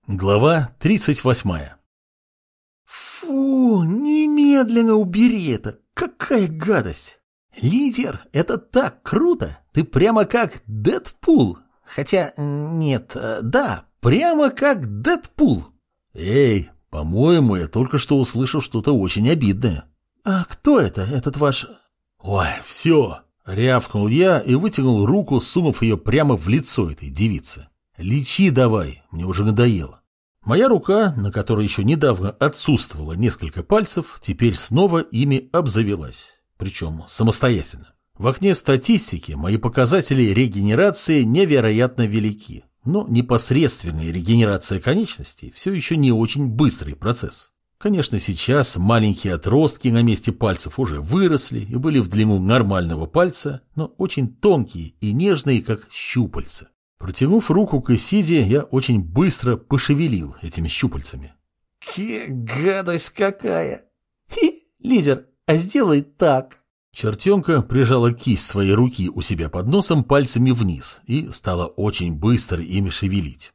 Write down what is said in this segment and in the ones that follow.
Глава 38. Фу, немедленно убери это. Какая гадость. Лидер, это так круто. Ты прямо как Дэдпул. Хотя, нет, да, прямо как Дэдпул. Эй, по-моему, я только что услышал что-то очень обидное. А кто это, этот ваш... Ой, все. Рявкнул я и вытянул руку, сунув ее прямо в лицо этой девицы. Лечи давай, мне уже надоело. Моя рука, на которой еще недавно отсутствовало несколько пальцев, теперь снова ими обзавелась. Причем самостоятельно. В окне статистики мои показатели регенерации невероятно велики, но непосредственная регенерация конечностей все еще не очень быстрый процесс. Конечно, сейчас маленькие отростки на месте пальцев уже выросли и были в длину нормального пальца, но очень тонкие и нежные, как щупальца. Протянув руку к Исиде, я очень быстро пошевелил этими щупальцами. Гадость какая. Лидер, а сделай так. Чертенка прижала кисть своей руки у себя под носом пальцами вниз и стала очень быстро ими шевелить.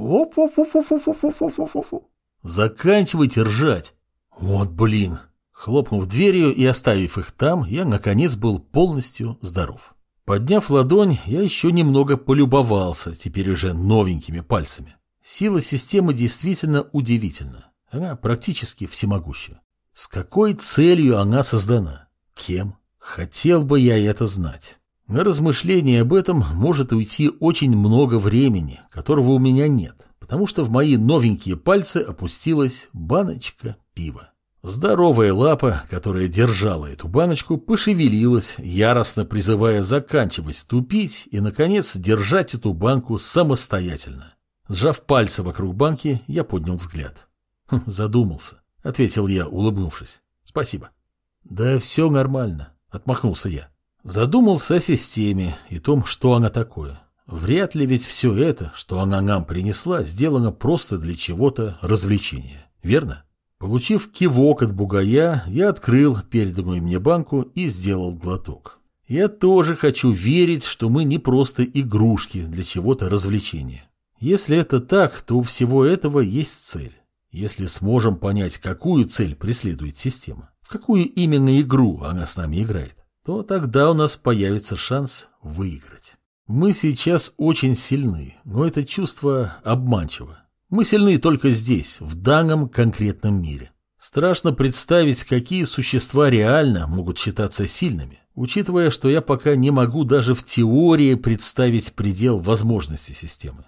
Заканчивайте ржать. Вот блин. Хлопнув дверью и оставив их там, я наконец был полностью здоров. Подняв ладонь, я еще немного полюбовался, теперь уже новенькими пальцами. Сила системы действительно удивительна. Она практически всемогуща. С какой целью она создана? Кем? Хотел бы я это знать. На размышление об этом может уйти очень много времени, которого у меня нет, потому что в мои новенькие пальцы опустилась баночка пива. Здоровая лапа, которая держала эту баночку, пошевелилась, яростно призывая заканчивать тупить и, наконец, держать эту банку самостоятельно. Сжав пальцы вокруг банки, я поднял взгляд. «Задумался», — ответил я, улыбнувшись. «Спасибо». «Да все нормально», — отмахнулся я. Задумался о системе и том, что она такое. Вряд ли ведь все это, что она нам принесла, сделано просто для чего-то развлечения, верно? Получив кивок от бугая, я открыл переданную мне банку и сделал глоток. Я тоже хочу верить, что мы не просто игрушки для чего-то развлечения. Если это так, то у всего этого есть цель. Если сможем понять, какую цель преследует система, в какую именно игру она с нами играет, то тогда у нас появится шанс выиграть. Мы сейчас очень сильны, но это чувство обманчиво. Мы сильны только здесь, в данном конкретном мире. Страшно представить, какие существа реально могут считаться сильными, учитывая, что я пока не могу даже в теории представить предел возможностей системы.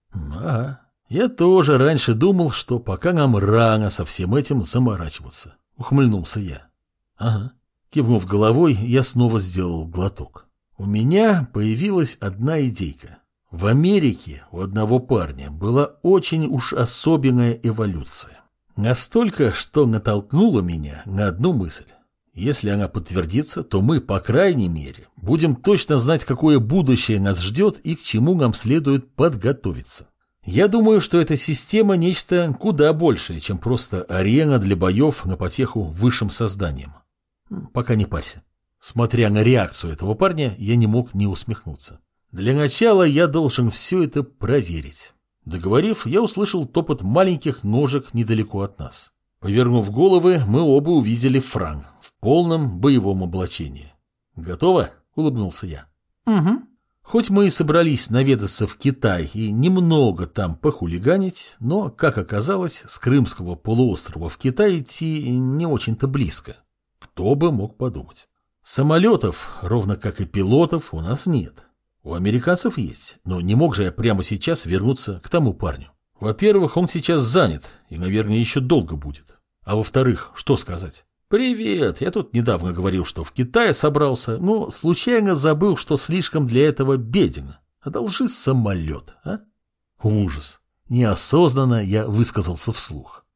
Ага, я тоже раньше думал, что пока нам рано со всем этим заморачиваться. Ухмыльнулся я. Ага. Кивнув головой, я снова сделал глоток. У меня появилась одна идейка. В Америке у одного парня была очень уж особенная эволюция. Настолько, что натолкнула меня на одну мысль. Если она подтвердится, то мы, по крайней мере, будем точно знать, какое будущее нас ждет и к чему нам следует подготовиться. Я думаю, что эта система нечто куда большее, чем просто арена для боев на потеху высшим созданиям. Пока не парься. Смотря на реакцию этого парня, я не мог не усмехнуться. Для начала я должен все это проверить. Договорив, я услышал топот маленьких ножек недалеко от нас. Повернув головы, мы оба увидели Фран в полном боевом облачении. «Готово?» — улыбнулся я. Угу. Хоть мы и собрались наведаться в Китай и немного там похулиганить, но, как оказалось, с Крымского полуострова в Китай идти не очень-то близко. Кто бы мог подумать. Самолетов, ровно как и пилотов, у нас нет. У американцев есть, но не мог же я прямо сейчас вернуться к тому парню. Во-первых, он сейчас занят и, наверное, еще долго будет. А во-вторых, что сказать? «Привет, я тут недавно говорил, что в Китае собрался, но случайно забыл, что слишком для этого беден. Одолжи самолет, а?» Ужас. Неосознанно я высказался вслух.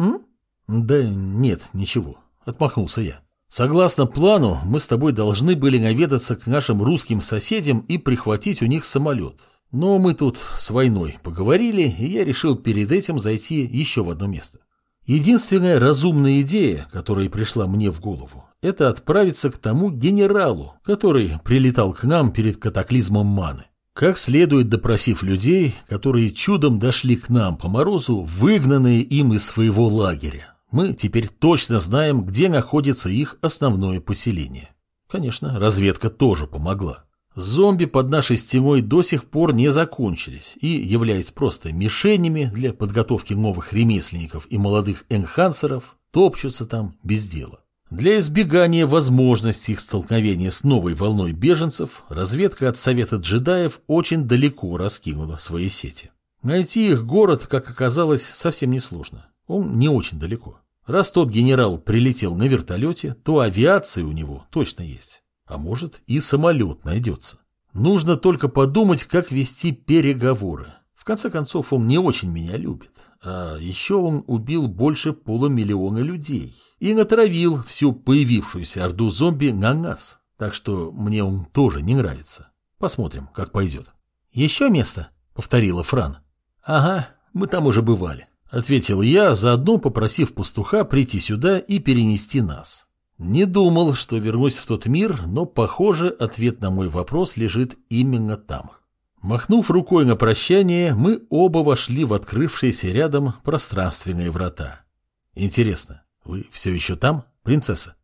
«Да нет, ничего», — отмахнулся я. «Согласно плану, мы с тобой должны были наведаться к нашим русским соседям и прихватить у них самолет. Но мы тут с войной поговорили, и я решил перед этим зайти еще в одно место. Единственная разумная идея, которая пришла мне в голову, это отправиться к тому генералу, который прилетал к нам перед катаклизмом маны. Как следует допросив людей, которые чудом дошли к нам по морозу, выгнанные им из своего лагеря, мы теперь точно знаем, где находится их основное поселение. Конечно, разведка тоже помогла. Зомби под нашей стеной до сих пор не закончились и, являясь просто мишенями для подготовки новых ремесленников и молодых энхансеров, топчутся там без дела. Для избегания возможности их столкновения с новой волной беженцев, разведка от Совета джедаев очень далеко раскинула свои сети. Найти их город, как оказалось, совсем несложно. Он не очень далеко. Раз тот генерал прилетел на вертолете, то авиация у него точно есть. А может, и самолет найдется. Нужно только подумать, как вести переговоры. В конце концов, он не очень меня любит. А еще он убил больше 500 000 людей и натравил всю появившуюся орду зомби на нас. Так что мне он тоже не нравится. Посмотрим, как пойдет. «Еще место?» — повторила Фран. «Ага, мы там уже бывали», — ответил я, заодно попросив пастуха прийти сюда и перенести нас. Не думал, что вернусь в тот мир, но, похоже, ответ на мой вопрос лежит именно там. Махнув рукой на прощание, мы оба вошли в открывшиеся рядом пространственные врата. Интересно, вы все еще там, принцесса?